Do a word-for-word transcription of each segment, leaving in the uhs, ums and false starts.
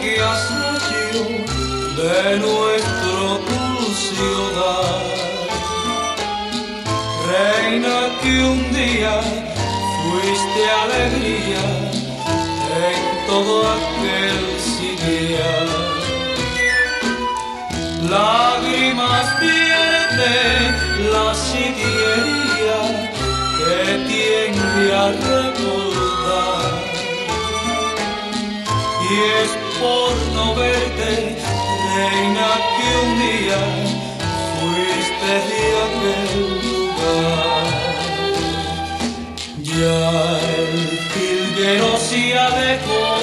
que has hecho de nuestro dulce hogar. Reina que un día fuiste alegría en todo aquel sitial. Lágrimas vierte la sitiería que tiende a recordar. Y es por no verte, reina, que un día fuiste de aquel lugar. Ya el jilguero se alejó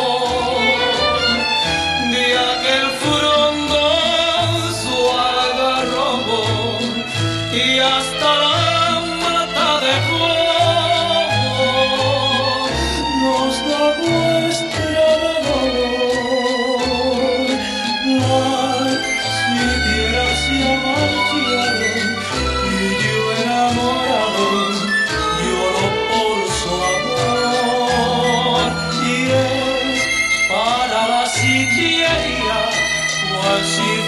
de aquel frondoso algarrobo y hasta la mata dejó. Nos da muestra de dolor, la sitiera se ha marchado y yo enamorado lloro por su amor. Y es para la sitiería cual si